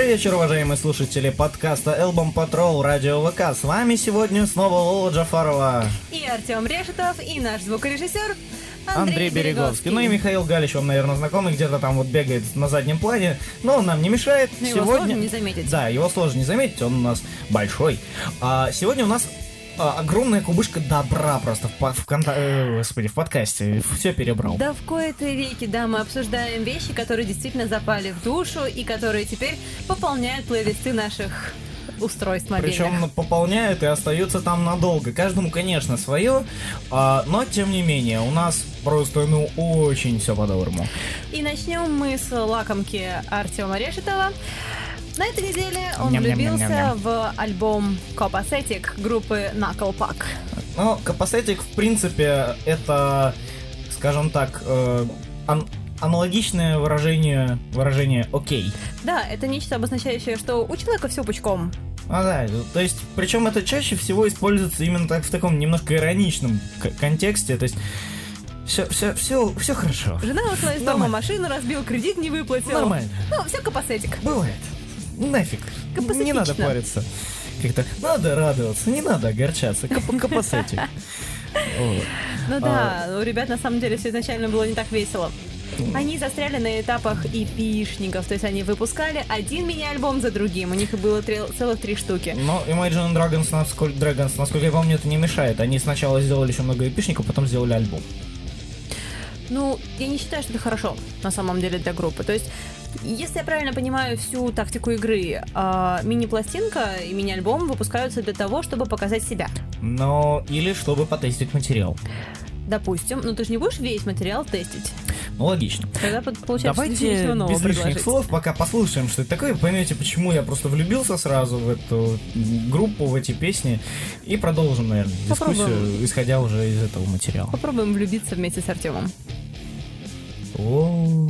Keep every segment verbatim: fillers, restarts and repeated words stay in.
Добрый вечер, уважаемые слушатели подкаста Album Patrol Радио ВК. С вами сегодня снова Лола Джафарова и Артем Решетов, и наш звукорежиссер Андрей, Андрей Береговский. Береговский. Ну и Михаил Галич, вам, наверное, знакомый, где-то там вот бегает на заднем плане, но он нам не мешает. Но сегодня... Его сложно не заметить. Да, его сложно не заметить, он у нас большой. А сегодня у нас а, огромная кубышка добра просто в, в, конта... э, господи, в подкасте. Все перебрал. Да в кои-то веки, да, мы обсуждаем вещи, которые действительно запали в душу и которые теперь пополняют плейлисты наших устройств мобильных. Причем пополняют и остаются там надолго. Каждому, конечно, свое, а, но тем не менее у нас просто, ну, очень все по-доброму. И начнем мы с лакомки Артема Решетова. На этой неделе он Ням-ням-ням-ням-ням. влюбился в альбом Copacetic группы Knucklepuck. Ну, Copacetic, в принципе, это, скажем так, э, ан- аналогичное выражение, выражение «окей». Да, это нечто обозначающее, что у человека все пучком. А, да, то есть, причем это чаще всего используется именно так в таком немножко ироничном к- контексте, то есть все, все, все, все хорошо. Жена ушла из дома, машину разбил, кредит не выплатил. Нормально. Ну, все Copacetic. Бывает. Нафиг. Не надо париться. Как-то надо радоваться, не надо огорчаться. Капасетик. Ну да, у ребят на самом деле все изначально было не так весело. Они застряли на этапах эпишников, то есть они выпускали один мини-альбом за другим, у них было три, целых три штуки. Но Imagine Dragons, насколько, Dragons, насколько я помню, это не мешает. Они сначала сделали еще много эпишников, потом сделали альбом. Ну, я не считаю, что это хорошо, на самом деле, для группы. То есть, если я правильно понимаю всю тактику игры, э, мини-пластинка и мини-альбом выпускаются для того, чтобы показать себя. Ну, или чтобы потестить материал. Допустим, но ты же не будешь весь материал тестить. Ну, логично. Тогда получается, давайте ничего нового без лишних предложить. слов пока послушаем, что это такое, вы поймете, почему я просто влюбился сразу в эту группу, в эти песни, и продолжим, наверное, дискуссию, Попробуем. исходя уже из этого материала. Попробуем влюбиться вместе с Артемом. О.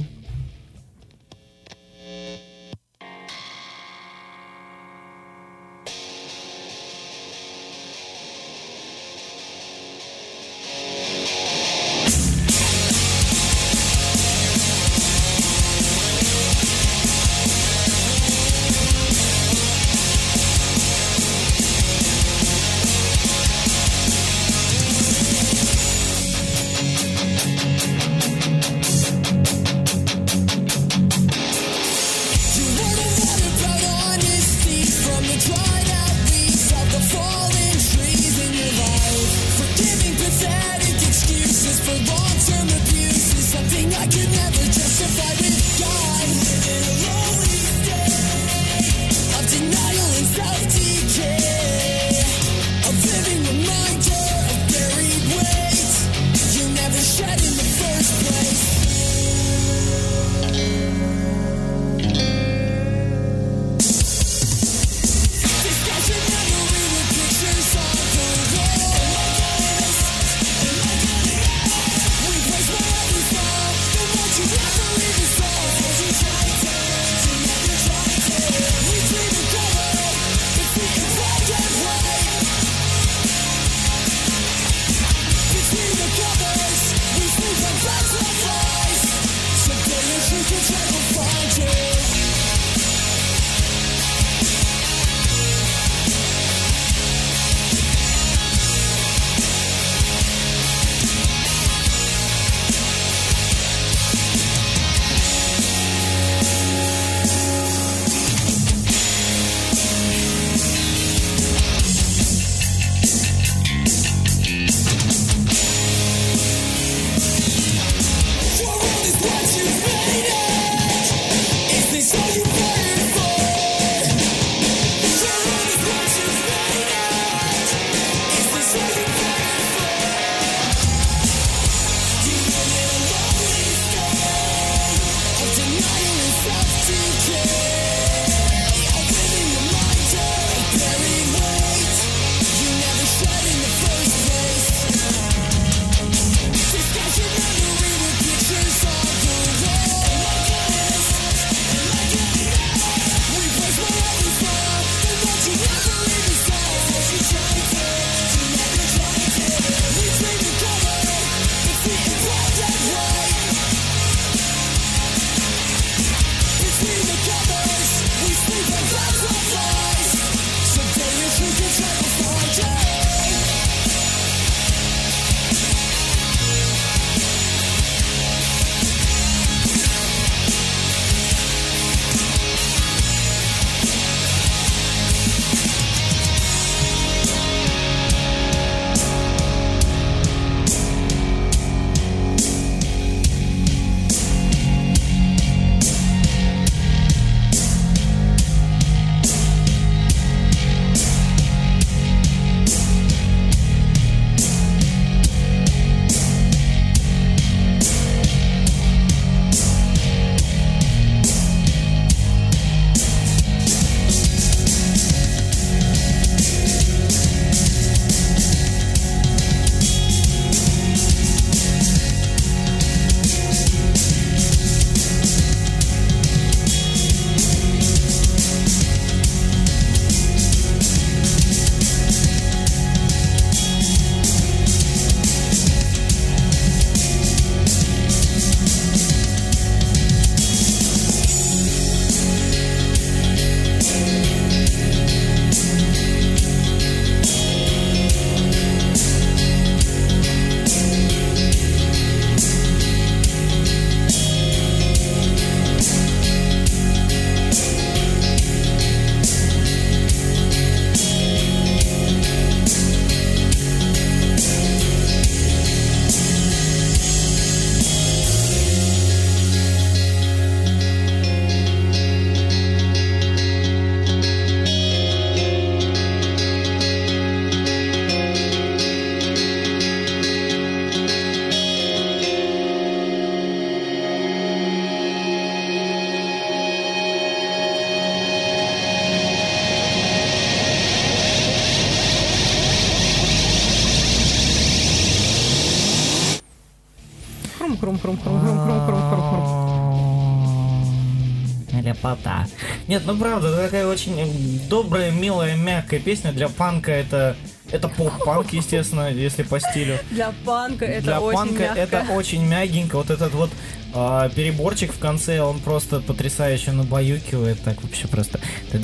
Ляпота. Нет, ну правда, это такая очень добрая, милая, мягкая песня. Для панка это... Это поп-панк, естественно, если по стилю. Для панка это Для очень панка мягко. это очень мягенько. Вот этот вот э, переборчик в конце, он просто потрясающе набаюкивает. Так вообще просто...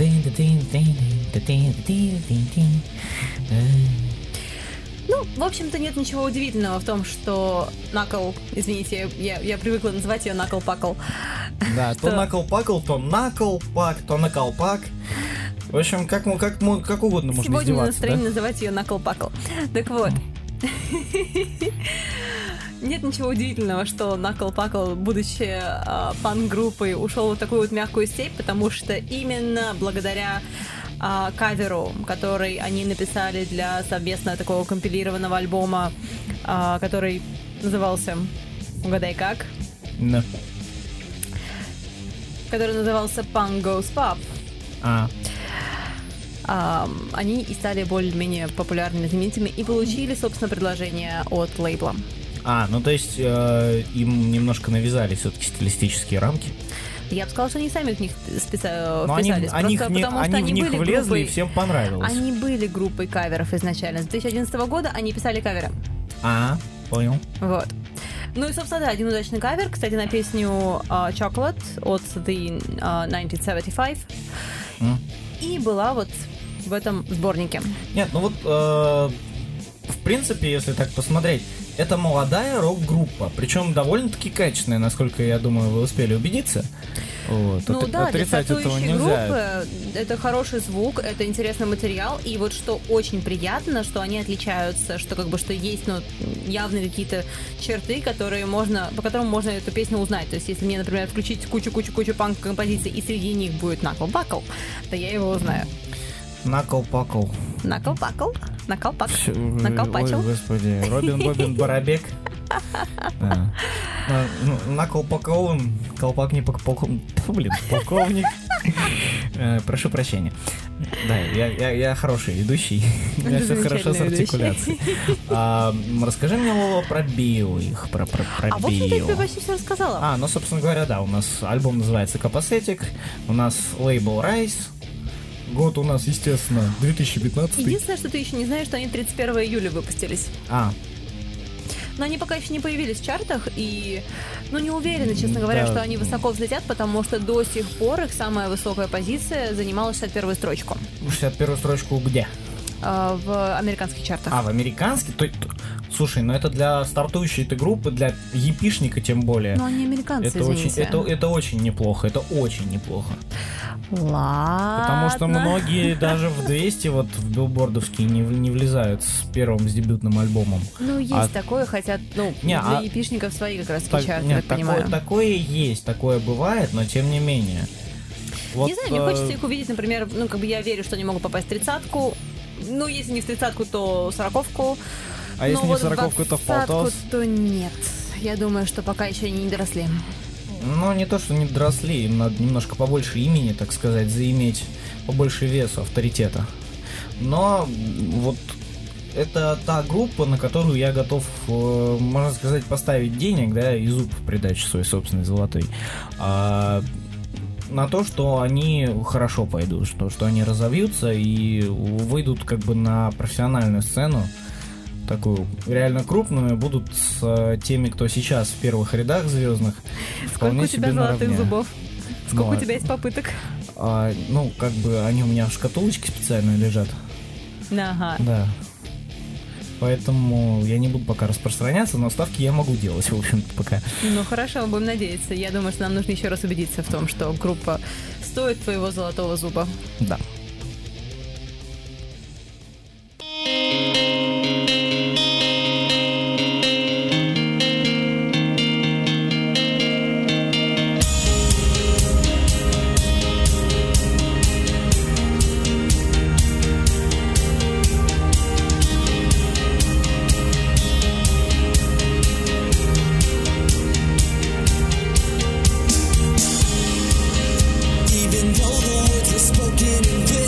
Ну, в общем-то, нет ничего удивительного в том, что Накл, извините, я, я привыкла называть ее Накл-Пакл. Да, то Накл-Пакл, то Накл-Пак, то Накл-Пак. В общем, как, как, как угодно можно Сегодня издеваться. настроение да? называть ее Накл-Пакл. Так вот. Нет ничего удивительного, что Накл-Пакл, будучи э, панк-группой, ушел в такую вот мягкую степь, потому что именно благодаря э, каверу, который они написали для совместного такого компилированного альбома, э, который назывался, угадай как? No. Который назывался Punk Goes Pop. А. Uh, они и стали более-менее популярными, знаменитыми и получили, собственно, предложение от лейбла. А, ну то есть э, им немножко навязали все-таки стилистические рамки. Я бы сказала, что они сами в них специально Но вписались. Они, просто они, потому, они что в они них были влезли, группой... и всем понравилось. Они были группой каверов изначально. С две тысячи одиннадцатого года они писали каверы. А, понял. Вот. Ну и, собственно, да, один удачный кавер, кстати, на песню uh, Chocolate от The uh, nineteen seventy-five. Mm. И была вот в этом сборнике. Нет, ну вот, э, в принципе, если так посмотреть, это молодая рок-группа, причем довольно-таки качественная, насколько, я думаю, вы успели убедиться. Вот. Ну От, да, отрицать для этого стартующей нельзя. группы это хороший звук, это интересный материал, и вот что очень приятно, что они отличаются, что как бы что есть, ну, явные какие-то черты, которые можно, по которым можно эту песню узнать. То есть, если мне, например, включить кучу-кучу-кучу панк-композиций, и среди них будет Накл-Пакл, то я его узнаю. Накл-Пакл. Накл-Пакл? Накл-Пак? Накл-Пачел? Ой, господи. Робин Бобин Барабек. Накл-Паковым. Колпак не полковник. Блин, полковник. Прошу прощения. Да, я, я, я хороший ведущий. У меня все хорошо с артикуляцией. А, расскажи мне, Лола, про био их, про, про, про а био. вот я тебе почти все рассказала. А, ну, собственно говоря, да, у нас альбом называется Capacetic, у нас лейбл Rise. Год у нас, естественно, две тысячи пятнадцатый. Единственное, что ты еще не знаешь, что они тридцать первого июля выпустились. А. Но они пока еще не появились в чартах, и, ну, не уверена, честно говоря, да. что они высоко взлетят, потому что до сих пор их самая высокая позиция занимала шестьдесят первую строчку. шестьдесят первую строчку где? А, в американских чартах. А, в американских? То, то, слушай, ну это для стартующей этой группы, для епишника тем более. Ну, они американцы, это очень, это, это очень неплохо, это очень неплохо. Ладно. Потому что многие даже в двести вот в билбордовские не, не влезают с первым, с дебютным альбомом. Ну, есть а... такое, хотя, ну, не, для а... епишников свои как раз так, чарты, нет, я такое, понимаю. Такое есть, такое бывает, но тем не менее. Вот, не знаю, мне э... хочется их увидеть, например, ну, как бы я верю, что они могут попасть в тридцатку. Ну, если не в тридцатку, то сороковку. А если не в сороковку, то в полтос? То нет. Я думаю, что пока еще они не доросли. Ну, не то, что не доросли, им надо немножко побольше имени, так сказать, заиметь побольше веса, авторитета. Но вот это та группа, на которую я готов, можно сказать, поставить денег, да, и зуб в придачу свой собственный золотой. А, на то, что они хорошо пойдут, что, что они разовьются и выйдут как бы на профессиональную сцену, такую реально крупную, будут с э, теми, кто сейчас в первых рядах звездных. Сколько у тебя золотых наравне. Зубов? Сколько ну, у тебя есть попыток? А, ну, как бы они у меня в шкатулочке специально лежат. Ага. Да. Поэтому я не буду пока распространяться, но ставки я могу делать, в общем-то, пока. Ну, хорошо, будем надеяться. Я думаю, что нам нужно еще раз убедиться в том, что группа стоит твоего золотого зуба. Да. Even though the words were spoken in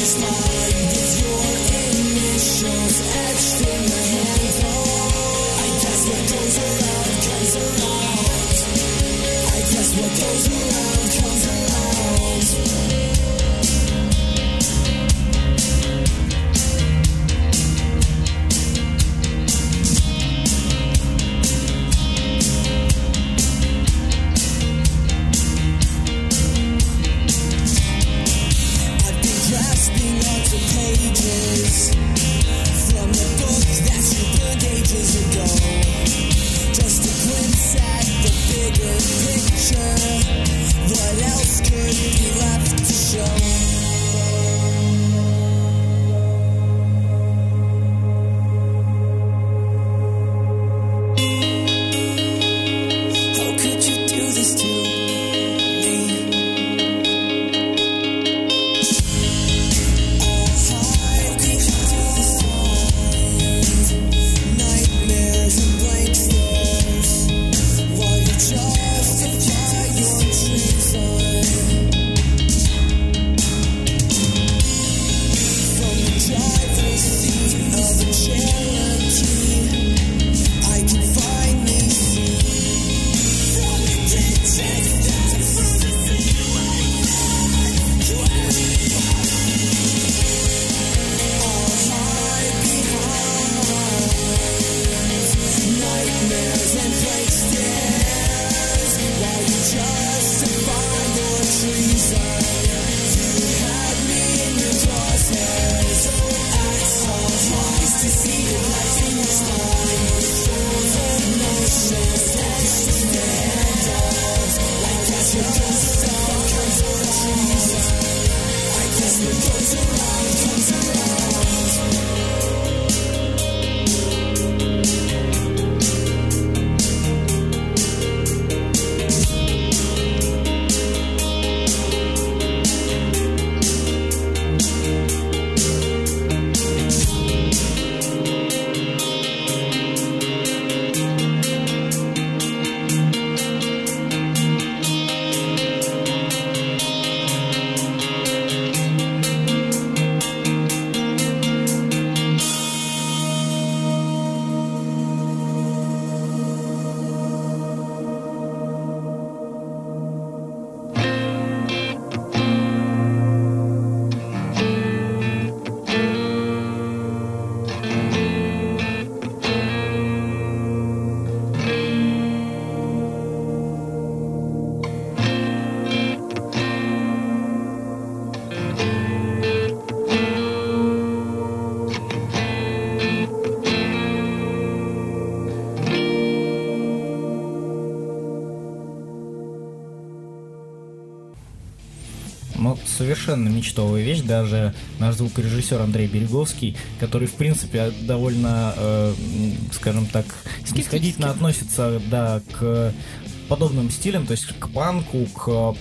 Ну, совершенно мечтовая вещь. Даже наш звукорежиссер Андрей Береговский, который, в принципе, довольно, э, скажем так, снисходительно относится, да, к подобным стилям, то есть к панку, к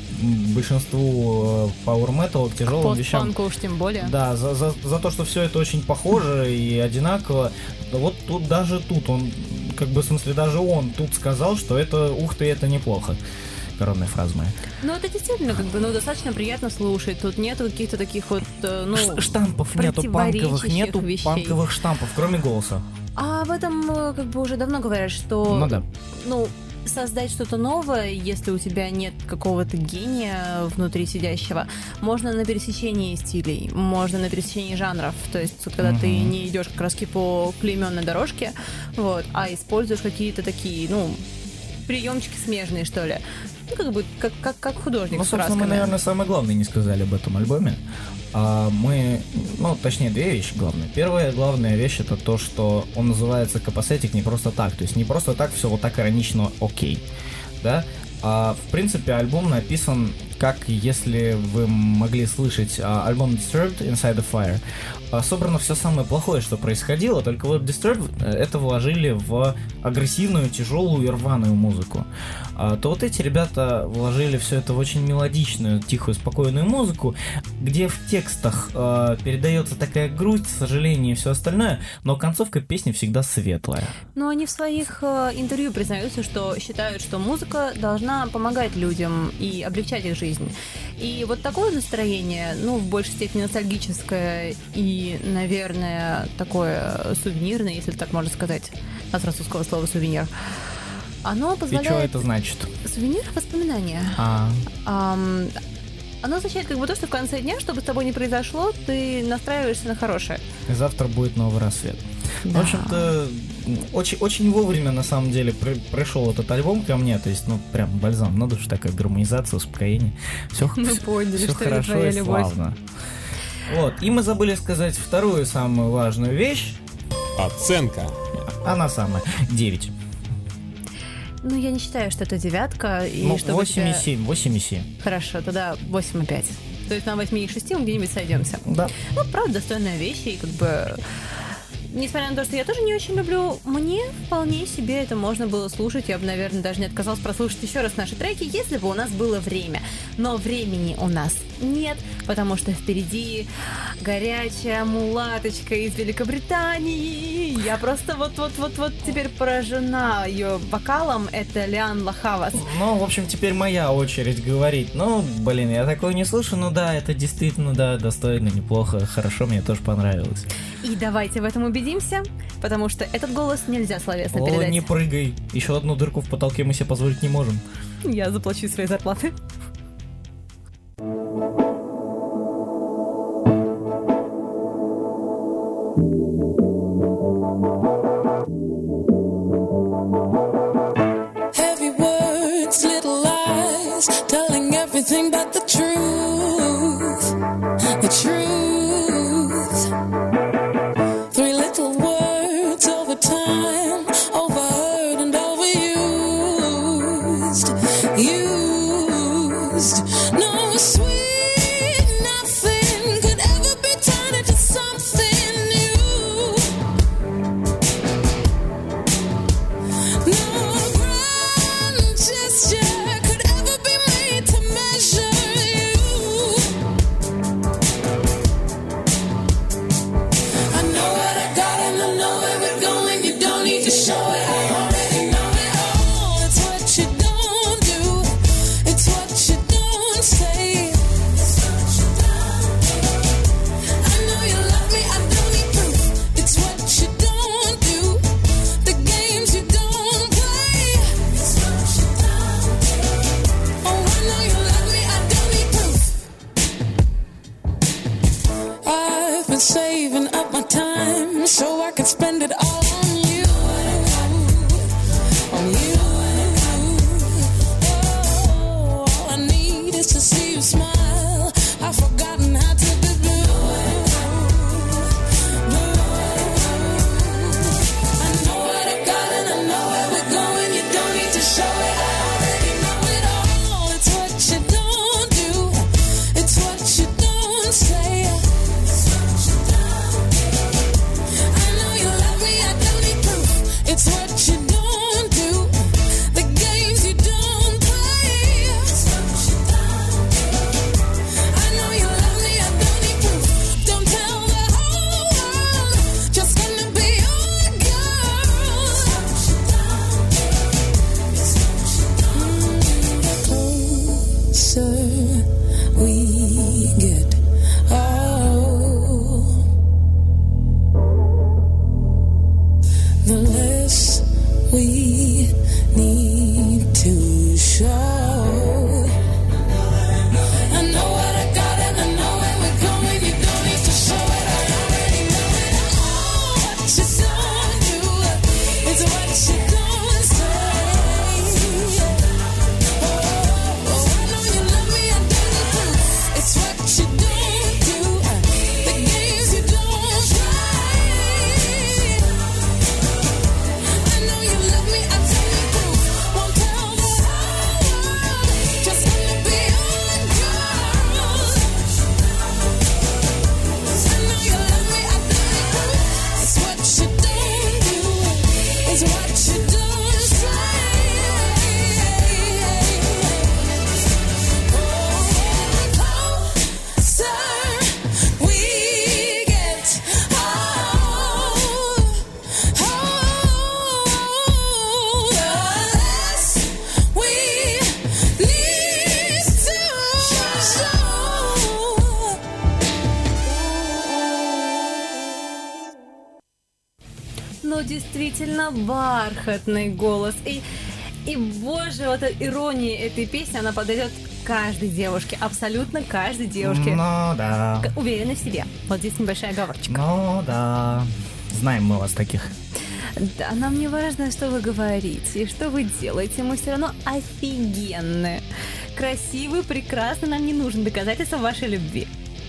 большинству power metal, к тяжелым вещам. Пост-панку уж тем более. Да, за, за, за то, что все это очень похоже и одинаково. Вот тут даже тут он, как бы, в смысле, даже он тут сказал, что это, ух ты, это неплохо. Коронная фраза моя. Ну, это действительно, как бы, ну, достаточно приятно слушать. Тут нету каких-то таких вот, ну, Ш- штампов нету, панковых нету, вещей. панковых штампов, кроме голоса. А в этом, как бы, уже давно говорят, что, ну, да. ну, создать что-то новое, если у тебя нет какого-то гения внутри сидящего, можно на пересечении стилей, можно на пересечении жанров. То есть, когда uh-huh. ты не идешь как раз по клейменной дорожке, вот, а используешь какие-то такие, ну, приемчики смежные, что ли. Ну, как бы, как, как, как художник. Ну, собственно, мы, наверное, самое главное не сказали об этом альбоме. А мы, ну, точнее, две вещи главные. Первая главная вещь — это то, что он называется Капасетик не просто так. То есть не просто так все вот так иронично окей, да? А, в принципе, альбом написан, как если вы могли слышать, а, альбом Disturbed Inside the Fire. А, собрано все самое плохое, что происходило, только вот Disturbed это вложили в агрессивную, тяжелую и рваную музыку. А, то вот эти ребята вложили все это в очень мелодичную, тихую, спокойную музыку, где в текстах а, передается такая грусть, сожаление и все остальное, но концовка песни всегда светлая. Но они в своих э, интервью признаются, что считают, что музыка должна помогать людям и облегчать их жизнь. жизнь. И вот такое настроение, ну, в большей степени ностальгическое и, наверное, такое сувенирное, если так можно сказать, от французского слова «сувенир», оно позволяет... И что это значит? Сувенир — воспоминания. А. Ам... Оно означает как бы то, что в конце дня, что бы с тобой ни произошло, ты настраиваешься на хорошее. И завтра будет новый рассвет. Да. В общем-то, очень, очень вовремя, на самом деле, при, пришел этот альбом ко мне. То есть, ну, прям бальзам на душу, такая гармонизация, успокоение. Все, мы поняли, все что хорошо это твоя и любовь. славно. Вот. И мы забыли сказать вторую самую важную вещь. Оценка. Она самая. девять. Ну, я не считаю, что это девятка. И Ну, чтобы восемь и тебя- семь. восемь и семь. Хорошо, тогда восемь и пять. То есть на восемь и шесть мы где-нибудь сойдемся. Да. Ну, правда, достойная вещь, и как бы... Несмотря на то, что я тоже не очень люблю, мне вполне себе это можно было слушать. Я бы, наверное, даже не отказалась прослушать еще раз наши треки, если бы у нас было время. Но времени у нас нет, потому что впереди горячая мулаточка из Великобритании. Я просто вот-вот-вот-вот теперь поражена ее вокалом. Это Лиан Лахавас. Ну, в общем, теперь моя очередь говорить. Ну, блин, я такое не слушаю, но да, это действительно, да, достойно, неплохо, хорошо, мне тоже понравилось. И давайте в этом убедимся, потому что этот голос нельзя словесно О, передать. не прыгай, еще одну дырку в потолке мы себе позволить не можем. Я заплачу свои зарплаты. Heavy words, little lies, telling everything but the truth. The truth. Three little words over time, overheard and overused. Used. No sweet nothing could ever be turned into something new. No grand gesture could ever be made to measure you. I know what I got and I know where we're going. You don't need to show it, I already know it all. It's what you don't do, it's what you don't say. I know you love me, I don't need proof. It's what you don't do, the games you don't play. Oh, I know you love me, I don't need proof. I've been saving up my time so I can spend it all on you. On you. Oh, all I need is to see you smile. I've forgotten how to be blue. I know what I got and I know where we're going. You don't need to show it, I already know it all. It's what you don't do, it's what you don't say. I know you love me, I don't но действительно бархатный голос. И, и боже, вот эта ирония этой песни, она подойдет каждой девушке, абсолютно каждой девушке. Ну да. К- Уверенной в себе. Вот здесь небольшая оговорочка. Ну да. Знаем мы вас таких. Да, нам не важно, что вы говорите и что вы делаете, мы все равно офигенные. Красивые, прекрасные, нам не нужно доказательства вашей любви.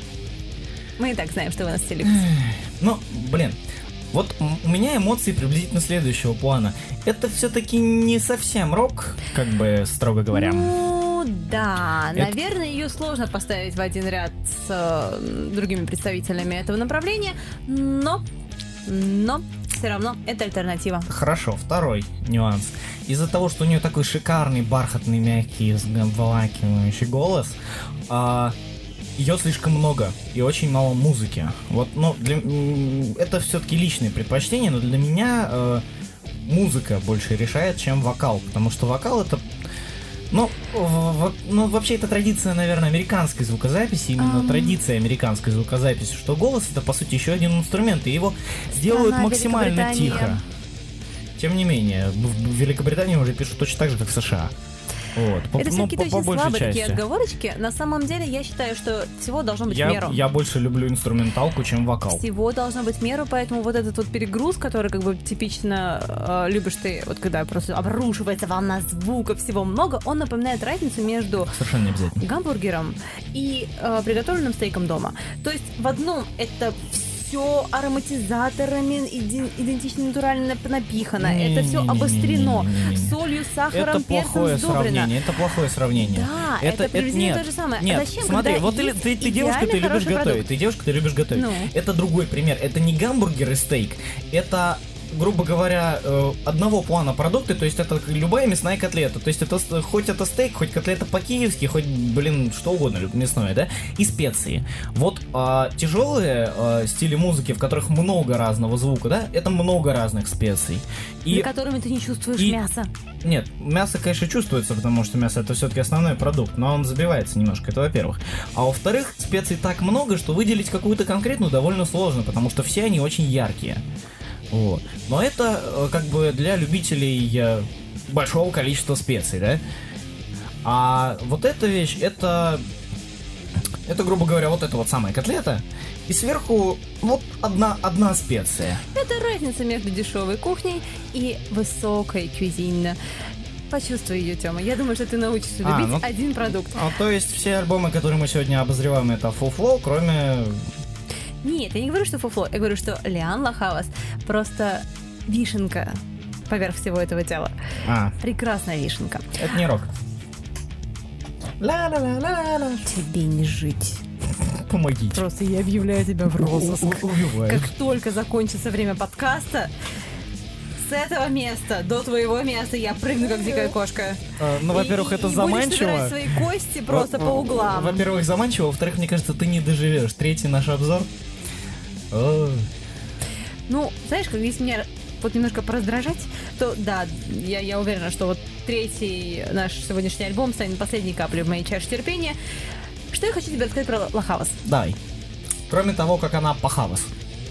Мы и так знаем, что вы нас все любите. Ну, блин, вот м- у меня эмоции приблизительно следующего плана. Это все-таки не совсем рок, как бы, строго говоря. Ну, да, Это- наверное, ее сложно поставить в один ряд с э, другими представителями этого направления, но, но все равно это альтернатива. Хорошо, второй нюанс. Из-за того, что у нее такой шикарный, бархатный, мягкий, обволакивающий голос, а, ее слишком много и очень мало музыки. Вот, ну, для, м, это все-таки личные предпочтения, но для меня э, музыка больше решает, чем вокал, потому что вокал это, ну, в- в- ну, вообще это традиция, наверное, американской звукозаписи, именно Ам. традиция американской звукозаписи, что голос это по сути еще один инструмент, и его сделают Страна максимально Великобритания. тихо. Тем не менее, в в Великобритании уже пишут точно так же, как в США. Вот. По- Это ну, все какие-то по- по очень большей слабые такие части. отговорочки. На самом деле, я считаю, что всего должно быть в Я, меру. я больше люблю инструменталку, чем вокал. Всего должно быть в меру, поэтому вот этот вот перегруз, который как бы типично э, любишь ты, вот когда просто обрушивается волна звука, всего много, он напоминает разницу между Совершенно не обязательно. гамбургером и э, приготовленным стейком дома. То есть в одном это все ароматизаторами иди- идентично натурально напихано, это все обострено, Не-не-не-не-не-не. солью, сахаром, Это плохое перцем сдобрено. сравнение, это плохое сравнение. Да, это приблизительно нет, то же самое. А Нет, зачем, смотри, когда вот ты, есть ты, ты девушка, ты идеально любишь хороший готовить, продукт? ты девушка, ты любишь готовить. Ну. Это другой пример, это не гамбургер и стейк, это, грубо говоря, э, одного плана продукты, то есть это любая мясная котлета, то есть это с- хоть это стейк, хоть котлета по-киевски, хоть, блин, что угодно люб- мясное, да, и специи. Вот а, тяжелые а, стили музыки, в которых много разного звука, да, это много разных специй. И За которыми ты не чувствуешь и- мясо. нет, мясо, конечно, чувствуется, потому что мясо это все-таки основной продукт, но он забивается немножко, это во-первых. А во-вторых, специй так много, что выделить какую-то конкретную довольно сложно, потому что все они очень яркие. Вот. Но это э, как бы для любителей э, большого количества специй, да? А вот эта вещь, это, это, грубо говоря, вот эта вот самая котлета, и сверху вот одна, одна специя. Это разница между дешевой кухней и высокой кюзинной. Почувствуй ее, Тёма. Я думаю, что ты научишься А, любить ну- один продукт. А, то есть все альбомы, которые мы сегодня обозреваем, это фуфло, кроме... Нет, я не говорю, что фуфло. Я говорю, что Лиан Лахавас просто вишенка поверх всего этого тела. А, Прекрасная вишенка. это не рок. Ла-ла-ла-ла-ла. Тебе не жить. Помогите. Просто я объявляю тебя в розыск. У- у- Убивает. Как только закончится время подкаста, с этого места до твоего места я прыгну, как дикая кошка. А, Ну, во-первых, И- это и заманчиво. будешь собирать свои кости просто Во- по во- углам. Во-первых, заманчиво, во-вторых, мне кажется, ты не доживешь. Третий наш обзор. О, Ну, знаешь, как если меня вот немножко пораздражать, то да, я, я уверена, что вот третий наш сегодняшний альбом станет последней каплей в моей чаше терпения. Что я хочу тебе рассказать про Лахавас? Давай. Кроме того, как она пахалась.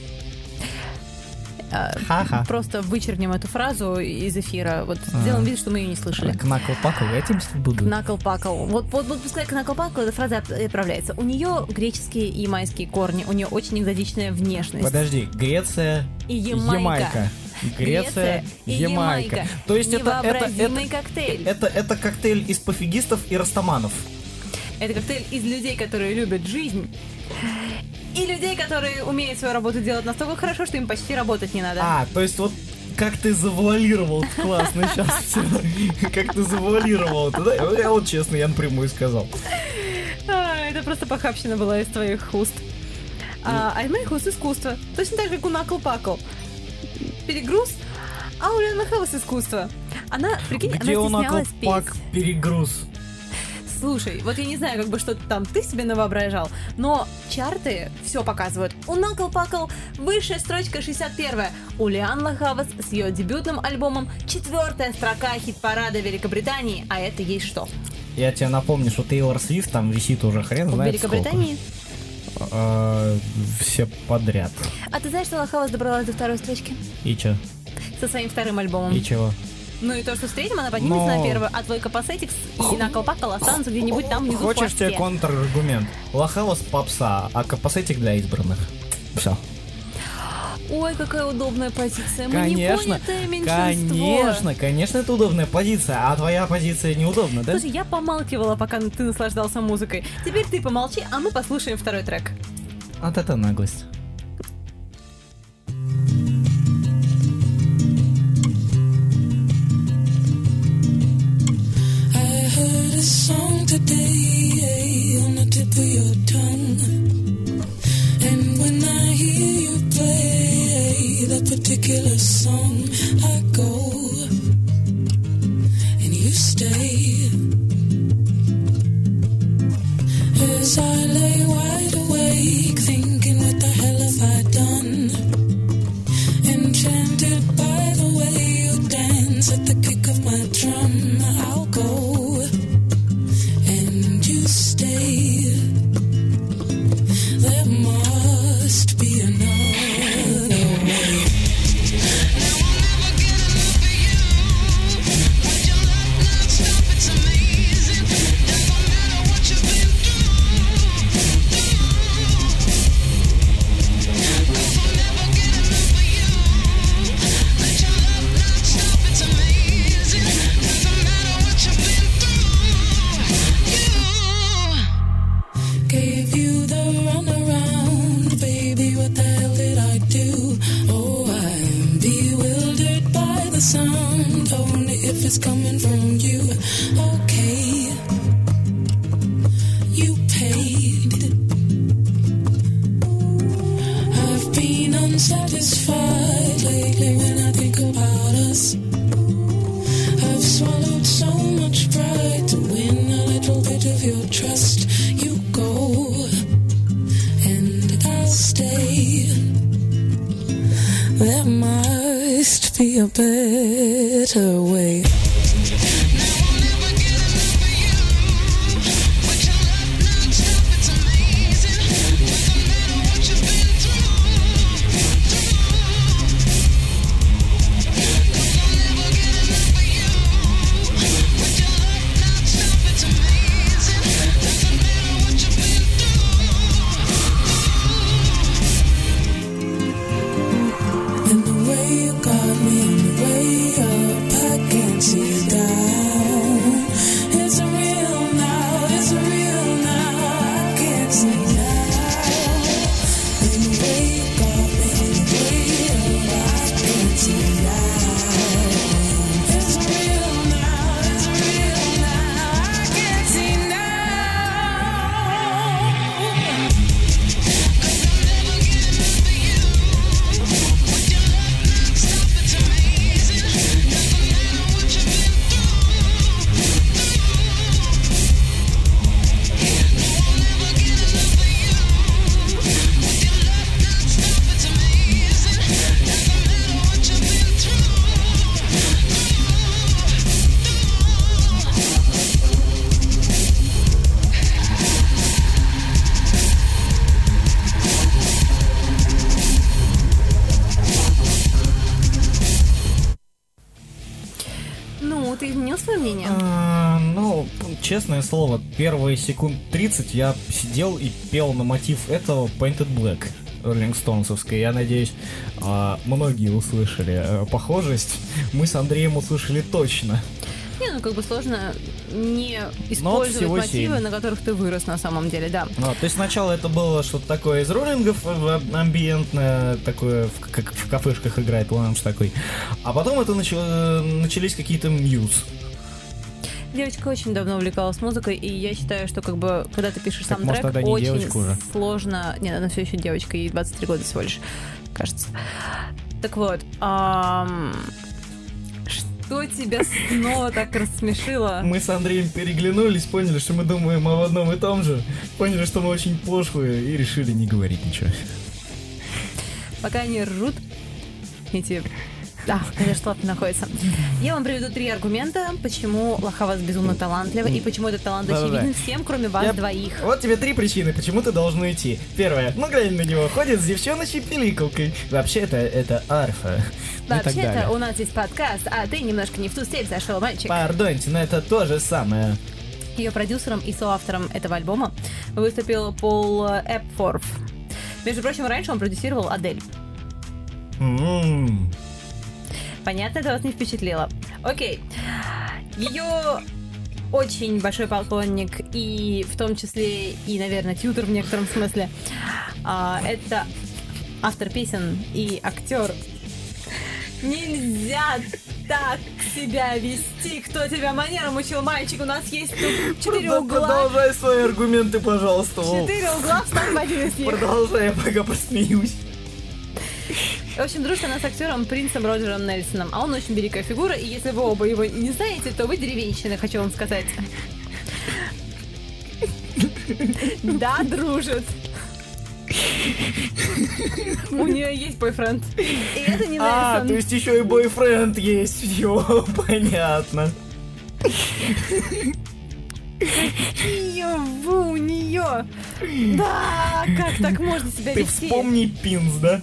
А, Ха-ха. Просто вычеркнем эту фразу из эфира. Вот А. сделаем вид, что мы ее не слышали. Кнакл-пакл, я тебе буду. Кнакл-пакл. Вот, вот, вот пускай кнакл-пакл, эта фраза отправляется. У нее греческие и ямайские корни, у нее очень экзотичная внешность. Подожди, Греция, И Ямайка. Греция, и Ямайка. Ямайка. То есть это, это, Невообразимый это, коктейль. это, это коктейль из пофигистов и растаманов. Это коктейль из людей, которые любят жизнь, и людей, которые умеют свою работу делать настолько хорошо, что им почти работать не надо. А, то есть вот как ты завуалировал, классно сейчас все. Как ты завуалировал это, да? Я вот честно, я напрямую сказал. А, это просто похабщина была из твоих уст. А, а из моих уст искусство. Точно так же, как у Накл-Пакл. Перегруз, а у Лианы Лахавас искусство. Она, прикинь, Где она он стеснялась пак петь. перегруз? Слушай, вот я не знаю, как бы что там ты себе навоображал, но чарты все показывают. У Накл-Пакл высшая строчка шестьдесят первая. У Лиан Лахавас с ее дебютным альбомом четвертая строка хит-парада Великобритании. А это есть что? Я тебе напомню, что Тейлор Свифт там висит уже хрен В знает Великобритании? сколько. А, все подряд. А ты знаешь, что Лахавас добралась до второй строчки? И чё? со своим вторым альбомом. И чего? Ну и то, что с третьим она поднимется Но... на первую, а твой Капасетикс и на Колпак останутся где-нибудь там внизу в Хочешь хвосте. тебе контраргумент? Лохаус попса, а Капасетик для избранных. Все. Ой, какая удобная позиция. Мы Конечно, непонятое меньшинство. конечно, конечно, это удобная позиция, а твоя позиция неудобна, да? Слушай, я помалкивала, пока ты наслаждался музыкой. Теперь ты помолчи, а мы послушаем второй трек. Вот это наглость. I heard a song today on the tip of your tongue, and when I hear you play that particular song, I go and you stay. As I lay wide awake, thinking what the hell have I done? Enchanted by the way you dance at the kick of my drum, I'll go and you stay. There must be another way. Now I'll never get enough of you. Would your love not stop? It's amazing. Doesn't matter what you've been through. Cause I'll never get enough of you. Let your love not stop. It's amazing. Doesn't matter what you've been through. You gave you the runaround, baby. What the hell did I do? Oh, I'm bewildered by the sound. Only if it's coming from you. Okay, you paid. I've been unsatisfied lately when I think about us. I've swallowed so much pride to win a little bit of your trust. You go and I'll stay. There must be a better way. Now I'll never get enough of you. Would your love not stop? It's amazing. Doesn't matter what you've been through. Cause I'll never get enough of you. Would your love not stop? It's amazing. Doesn't matter what you've been through. And the way you got me, and the way up, I can't see down. It's real now, it's real now, I can't see down. And the way you got me, and the way up, I can't see down. It's real now, it's real now, I can't see now. Cause I'll never get enough of you. Would your love not stop? It's amazing. Doesn't matter what you've been through. No, I'll never get enough of you. Would your love not stop? It's amazing. Doesn't matter what you've been through. Ну, ты изменил свое мнение? А, ну, честное слово, первые секунд тридцать я сидел и пел на мотив этого Painted Black Rolling Stones'овской. Я надеюсь, а, многие услышали а, похожесть. Мы с Андреем услышали точно. Не, ну как бы сложно не всего использовать мотивы, семь. на которых ты вырос на самом деле, да. Ну, то есть сначала это было что-то такое из роллингов, в- амбиентное, такое, в- как в кафешках играет лаунж такой. А потом это начало- начались какие-то мьюз. Девочка очень давно увлекалась музыкой, и я считаю, что как бы, когда ты пишешь Так, сам может, трек, тогда не очень девочка уже? сложно... Нет, она все еще девочка, ей двадцать три года всего лишь, кажется. Так вот, ам, что тебя снова так рассмешило? Мы с Андреем переглянулись, поняли, что мы думаем об одном и том же, поняли, что мы очень пошлые, и решили не говорить ничего. Пока они ржут, эти Да, это что-то находится. Я вам приведу три аргумента, почему Лохавас безумно талантлива и почему этот талант Да-да-да. очевиден всем, кроме вас Я- двоих. Вот тебе три причины, почему ты должен идти. Первое, ну глянь на него, ходит с девчоночей пиликалкой. Вообще это, это арфа. И так Вообще-то далее. у нас есть подкаст, а ты немножко не в ту степь зашел, мальчик. Пардоньте, но это то же самое. Ее продюсером и соавтором этого альбома выступил Пол Эпфорф. Между прочим, раньше он продюсировал Адель. М-м. Понятно, это вас не впечатлило. Окей. Ее очень большой поклонник и в том числе и, наверное, тьютер в некотором смысле. А, это автор песен и актер. Нельзя так себя вести. Кто тебя манерам учил, мальчик? У нас есть тут четыре Просто угла. Продолжай свои аргументы, пожалуйста. Вов. Четыре угла, встань в один из них. Продолжай, я пока посмеюсь. В общем, дружит она с актером Принцем Роджером Нельсоном, а он очень великая фигура, и если вы оба его не знаете, то вы деревенщины, хочу вам сказать. Да, дружит. У нее есть бойфренд. И это не А, то Нельсон. есть еще и бойфренд есть. Все, понятно. Ее вы у нее. Да, как так можно себя Ты вести? вспомни Пинс, да?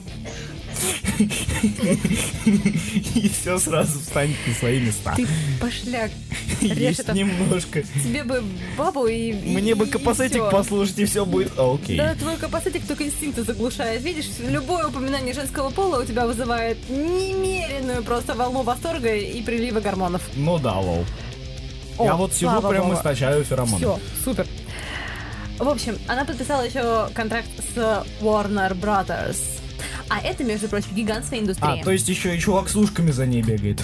И все сразу встанет на свои места. Ты пошляк. Есть Решетов. немножко. Тебе бы бабу и... и- Мне бы и капассетик всё. послушать, и все будет окей. Да, твой капассетик только инстинкты заглушает. Видишь, любое упоминание женского пола у тебя вызывает немеренную просто волну восторга и прилива гормонов. Ну да, лол. О, Я вот сижу, слава прям богу. источаю феромоны. Все, супер. В общем, она подписала еще контракт с Warner Brothers. А это, между прочим, гигантская индустрия. А, то есть еще и чувак с ушками за ней бегает.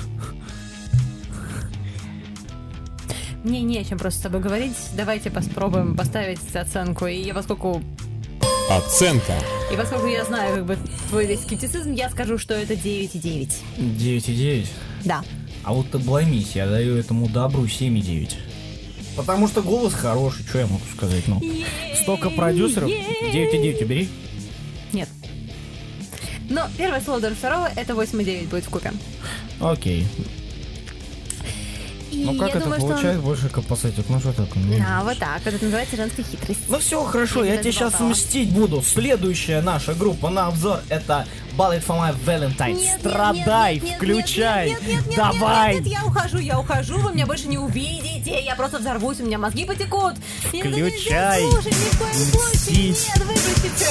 Мне не о чем просто с тобой говорить. Давайте попробуем поставить оценку. И я, поскольку Оценка. И поскольку я знаю, как бы, твой весь скептицизм, я скажу, что это девять и девять. девять и девять. Да. А вот ты обломись, я даю этому добру семь и девять. Потому что голос хороший, что я могу сказать, ну. Столько продюсеров, девять и девять убери. Нет. Но первое слово до второго это восемь и девять будет вкупе. Окей. И Ну как я это думаю, получает что... больше капассетик? Ну что такое? Ну, А, вот так. Это называется женская хитрость. Ну все, хорошо, Я я тебя тебе сейчас заболтала. мстить буду. Следующая наша группа на обзор это Bullet for My Valentine. Нет, нет, Страдай, нет, нет, включай. нет, нет, нет, нет, Давай. Нет, нет, я ухожу, я ухожу, вы меня больше не увидите, я просто взорвусь, у меня мозги потекут. Мне это нельзя Включай. слушать ни в коем случае. Мстить. Нет, выключите.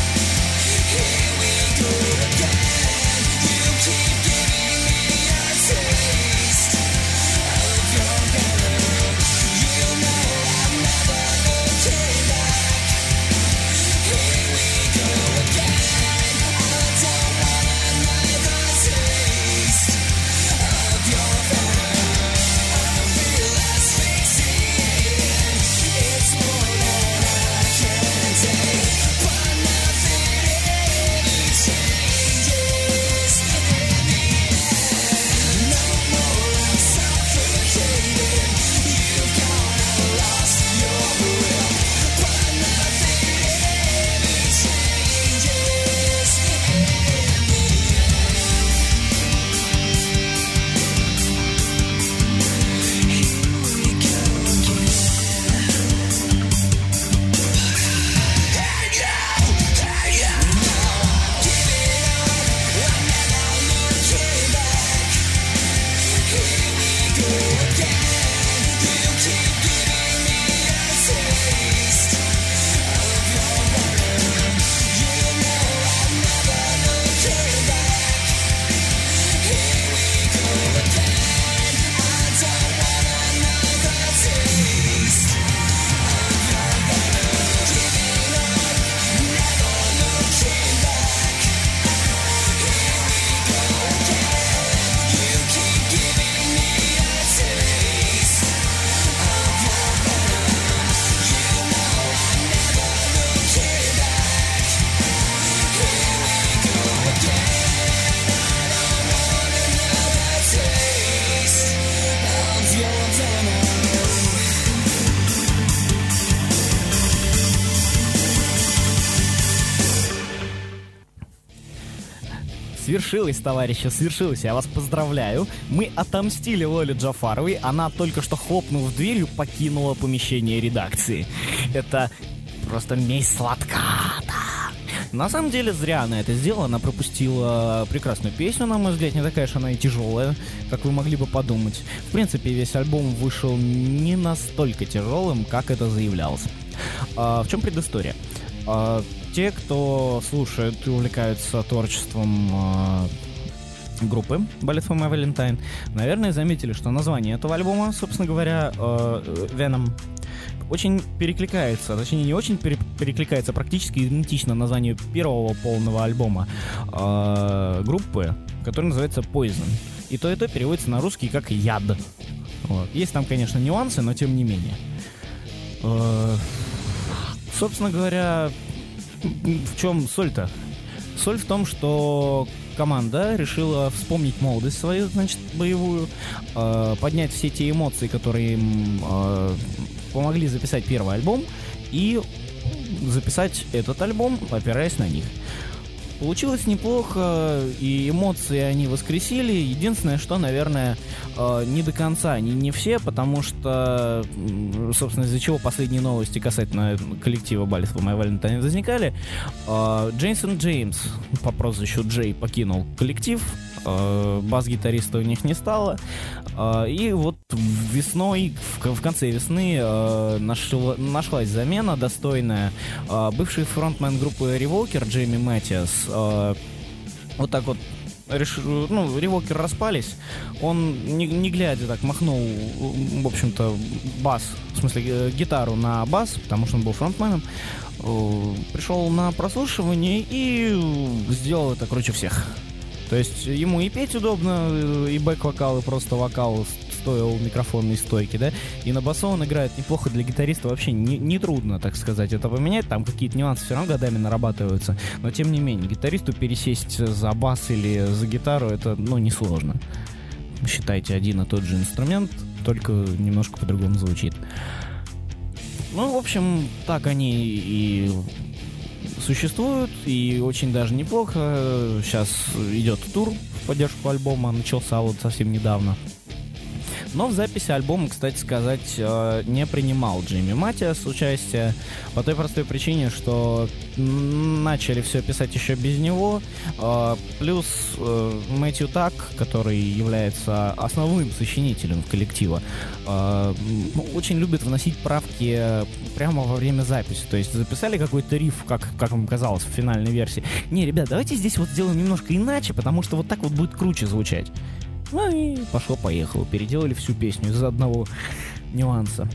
Keep giving me a Свершилось, товарищи, свершилось. Я вас поздравляю. Мы отомстили Лоле Джафаровой. Она только что, хлопнув дверью, покинула помещение редакции. Это просто месть сладката. На самом деле, зря она это сделала. Она пропустила прекрасную песню, на мой взгляд. Не такая уж она и тяжелая, как вы могли бы подумать. В принципе, весь альбом вышел не настолько тяжелым, как это заявлялось. А, в чем предыстория? А, те, кто слушает и увлекаются творчеством а, группы Bullet for My Valentine, наверное, заметили, что название этого альбома, собственно говоря, а, Venom, очень перекликается, точнее не очень пере- перекликается, практически идентично названию первого полного альбома э- группы, который называется Poison. И то, и то переводится на русский как «яд». Вот. Есть там, конечно, нюансы, но тем не менее. Э- собственно говоря, в чем соль-то? Соль в том, что команда решила вспомнить молодость свою, значит, боевую, э- поднять все те эмоции, которые им э- помогли записать первый альбом, и записать этот альбом, опираясь на них. Получилось неплохо, и эмоции они воскресили. Единственное, что, наверное, не до конца, не, не все, потому что, собственно, из-за чего последние новости касательно коллектива Bullet for My Valentine возникали. Джейсон Джеймс по прозвищу Джей покинул коллектив, бас-гитариста у них не стало, и вот весной, в конце весны нашла, нашлась замена достойная. Бывший фронтмен группы Revoker Джейми Маттиас вот так вот решил, ну, Revoker распались, он не, не глядя так махнул, в общем-то, бас, в смысле гитару на бас, потому что он был фронтменом, пришел на прослушивание и сделал это круче всех. То есть ему и петь удобно, и бэк-вокал, и просто вокал, стоя у микрофонной стойки, да, и на басу он играет неплохо, для гитариста вообще не, не трудно, так сказать, это поменять, там какие-то нюансы все равно годами нарабатываются, но тем не менее, гитаристу пересесть за бас или за гитару, это, ну, несложно. Считайте, один и тот же инструмент, только немножко по-другому звучит. Ну, в общем, так они и существуют, и очень даже неплохо. Сейчас идет тур в поддержку альбома, начался вот совсем недавно. Но в записи альбома, кстати сказать, не принимал Джейми Маттиас участие по той простой причине, что начали все писать еще без него. Плюс Мэтью Так, который является основным сочинителем коллектива, очень любит вносить правки прямо во время записи. То есть записали какой-то риф, как, как вам казалось, в финальной версии. Не, ребят, давайте здесь вот сделаем немножко иначе, потому что вот так вот будет круче звучать. Ну и пошло-поехало. Переделали всю песню из-за одного нюанса.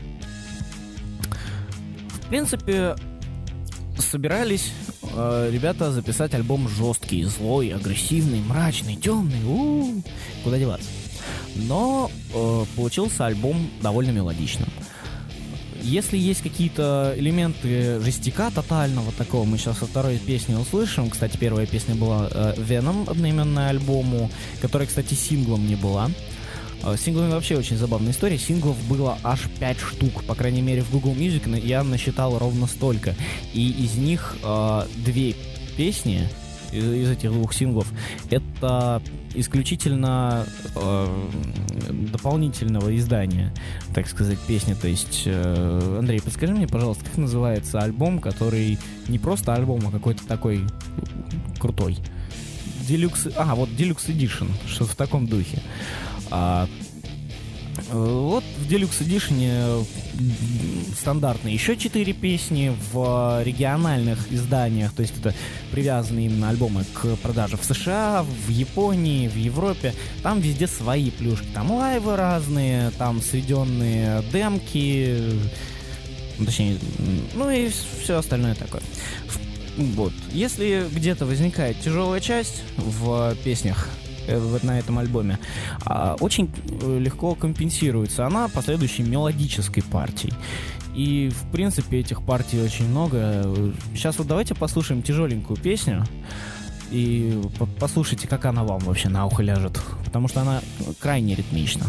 В принципе, собирались э, ребята записать альбом жесткий, злой, агрессивный, мрачный, темный. У-у-у, куда деваться. Но э, получился альбом довольно мелодичным. Если есть какие-то элементы жестяка тотального такого, мы сейчас во второй песне услышим. Кстати, первая песня была э, Venom, одноименная альбому, которая, кстати, синглом не была. Э, синглами вообще очень забавная история. Синглов было аж пять штук. По крайней мере, в Google Music я насчитал ровно столько. И из них э, две песни из, из этих двух синглов это исключительно э, дополнительного издания, так сказать, песни. То есть, э, Андрей, подскажи мне, пожалуйста, как называется альбом, который не просто альбом, а какой-то такой крутой? Deluxe... А, вот Deluxe Edition, что-то в таком духе. А, вот в Deluxe Edition стандартные еще четыре песни в региональных изданиях, то есть это привязаны именно альбомы к продаже в США, в Японии, в Европе. Там везде свои плюшки, там лайвы разные, там сведенные демки, точнее, ну и все остальное такое. Вот. Если где-то возникает тяжелая часть в песнях вот на этом альбоме, очень легко компенсируется она последующей мелодической партией. И, в принципе, этих партий очень много. Сейчас вот давайте послушаем тяжеленькую песню и послушайте, как она вам вообще на ухо ляжет, потому что она крайне ритмична.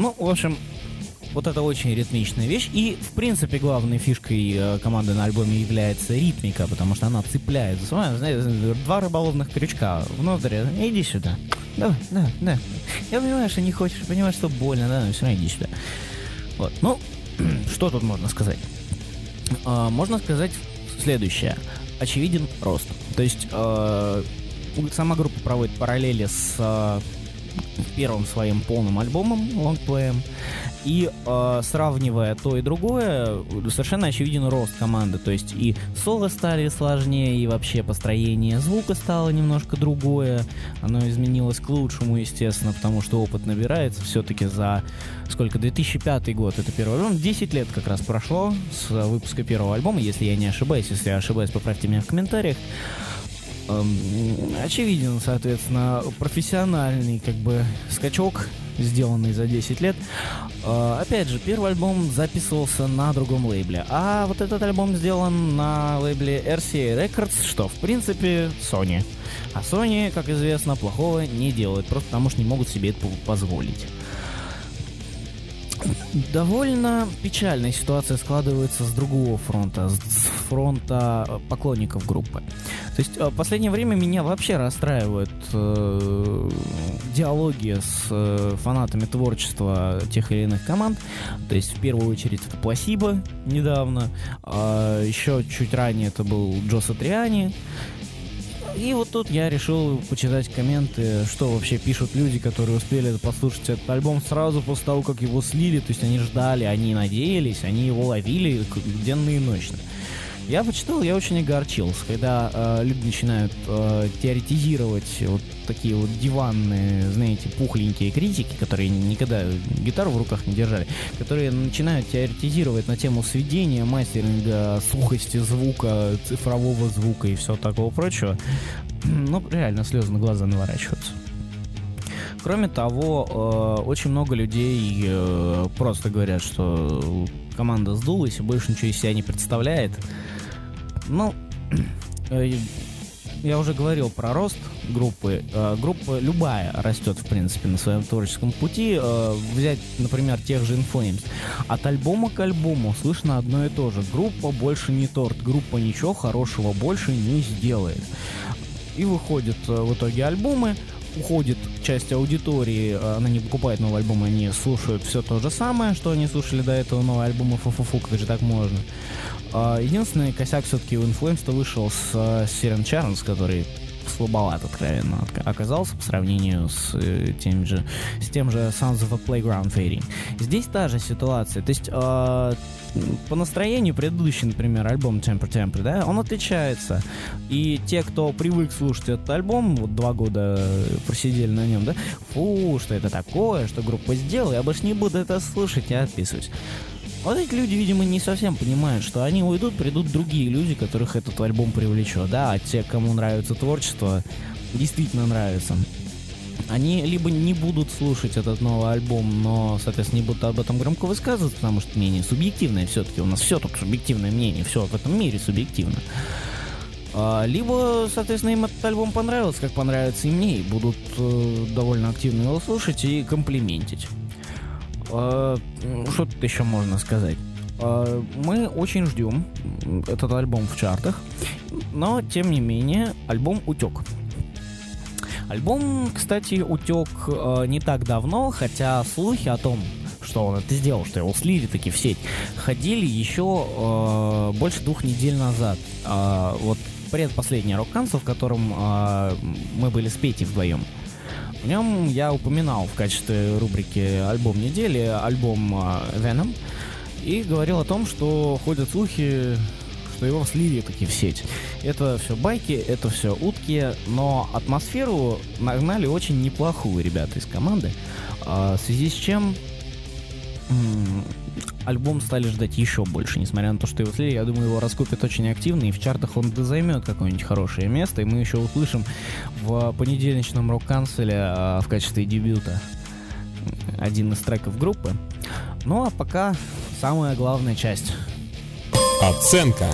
Ну, в общем, вот это очень ритмичная вещь. И, в принципе, главной фишкой э, команды на альбоме является ритмика, потому что она цепляет за собой. Знаете, два рыболовных крючка внутрь. Иди сюда. Давай, да, да. Я понимаю, что не хочешь, понимаешь, что больно, да, но все равно иди сюда. Вот. Ну, что тут можно сказать? Э, можно сказать следующее. Очевиден рост. То есть э, сама группа проводит параллели с э, первым своим полным альбомом, лонгплеем, и э, сравнивая то и другое, совершенно очевиден рост команды. То есть и соло стали сложнее, и вообще построение звука стало немножко другое. Оно изменилось к лучшему, естественно, потому что опыт набирается все-таки за сколько? две тысячи пятый год, это первый альбом. десять лет как раз прошло с выпуска первого альбома, если я не ошибаюсь. Если я ошибаюсь, поправьте меня в комментариях. Очевиден, соответственно, профессиональный как бы скачок, сделанный за десять лет. Опять же, первый альбом записывался на другом лейбле, а вот этот альбом сделан на лейбле эр си эй Records, что, в принципе, Sony. А Sony, как известно, плохого не делает, просто потому что не могут себе это позволить. Довольно печальная ситуация складывается с другого фронта, с фронта поклонников группы. То есть в последнее время меня вообще расстраивают э, диалоги с э, фанатами творчества тех или иных команд. То есть в первую очередь это Placebo недавно, а еще чуть ранее это был Джо Сатриани. И вот тут я решил почитать комменты, что вообще пишут люди, которые успели послушать этот альбом сразу после того, как его слили. То есть они ждали, они надеялись, они его ловили денно и ночно. Я почитал, я очень огорчился, когда э, люди начинают э, теоретизировать вот такие вот диванные, знаете, пухленькие критики, которые никогда гитару в руках не держали, которые начинают теоретизировать на тему сведения, мастеринга, сухости звука, цифрового звука и все такого прочего. Ну, реально, слезы на глаза наворачиваются. Кроме того, э, очень много людей э, просто говорят, что команда сдулась и больше ничего из себя не представляет. Ну, э, я уже говорил про рост группы. Э, группа любая растет, в принципе, на своем творческом пути. Э, взять, например, тех же In Flames. От альбома к альбому слышно одно и то же. Группа больше не торт. Группа ничего хорошего больше не сделает. И выходят э, в итоге альбомы. Уходит часть аудитории, она не покупает новый альбом, они слушают все то же самое, что они слушали до этого, новый альбом, фу-фу-фу, как же так можно. Единственный косяк все-таки у In Flames-то вышел с Siren Charms, который слабоват, откровенно, оказался по сравнению с тем же, с тем же Sounds of a Playground Fading. Здесь та же ситуация, то есть э, по настроению предыдущий, например, альбом Temper Temper, да, он отличается, и те, кто привык слушать этот альбом, вот два года просидели на нем, да, фу, что это такое, что группа сделала, я больше не буду это слушать, я отписываюсь. Вот эти люди, видимо, не совсем понимают, что они уйдут, придут другие люди, которых этот альбом привлечет, да, а те, кому нравится творчество, действительно нравится. Они либо не будут слушать этот новый альбом, но, соответственно, не будут об этом громко высказываться, потому что мнение субъективное все-таки, у нас все тут субъективное мнение, все в этом мире субъективно. Либо, соответственно, им этот альбом понравился, как понравится и мне, и будут э, довольно активно его слушать и комплиментить. Что тут еще можно сказать? Мы очень ждем этот альбом в чартах, но, тем не менее, альбом утек. Альбом, кстати, утек не так давно, хотя слухи о том, что он это сделал, что его слили таки в сеть, ходили еще больше двух недель назад. Вот предпоследний рок-концерт, в котором мы были с Петей вдвоем. В нем я упоминал в качестве рубрики «Альбом недели» альбом Venom и говорил о том, что ходят слухи, что его слили таки в сеть. Это все байки, это все утки, но атмосферу нагнали очень неплохую ребята из команды, в связи с чем альбом стали ждать еще больше, несмотря на то, что его слили. Я думаю, его раскупят очень активно, и в чартах он займет какое-нибудь хорошее место, и мы еще услышим в понедельничном рок-канцеле а, в качестве дебюта один из треков группы. Ну а пока самая главная часть. Оценка.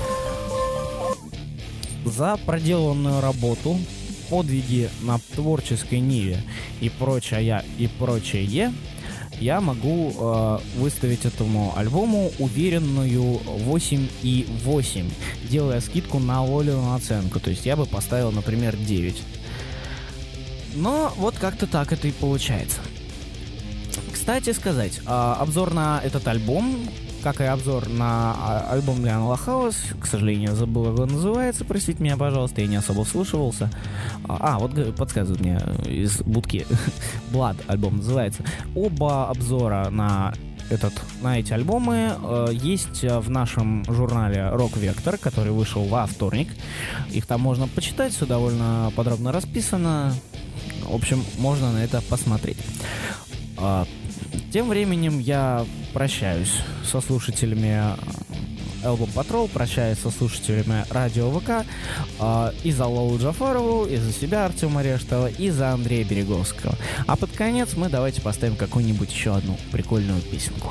За проделанную работу, подвиги на творческой ниве и прочее, и прочее, я могу э, выставить этому альбому уверенную восемь и восемь, делая скидку на Лолину оценку. То есть я бы поставил, например, девять. Но вот как-то так это и получается. Кстати сказать, э, обзор на этот альбом, как и обзор на альбом Lianla House, к сожалению, забыл, как он называется, простите меня, пожалуйста, я не особо вслушивался. А, вот подсказывают мне из будки. Blood альбом называется. Оба обзора на, этот, на эти альбомы э, есть в нашем журнале Rock Vector, который вышел во вторник. Их там можно почитать, все довольно подробно расписано. В общем, можно на это посмотреть. Тем временем я прощаюсь со слушателями Album Patrol, прощаюсь со слушателями Радио ВК, э, и за Лолу Джафарову, и за себя, Артема Рештова, и за Андрея Береговского. А под конец мы давайте поставим какую-нибудь еще одну прикольную песенку.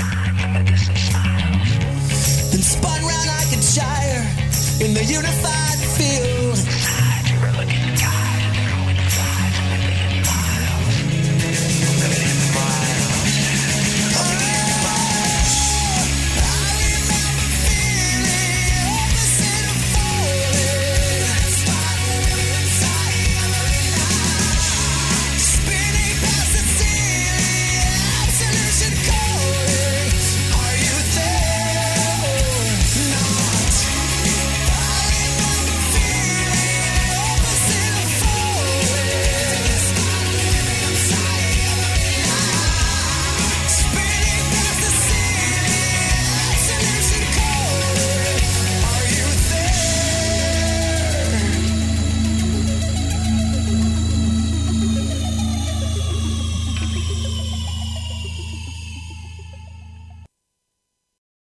In the unified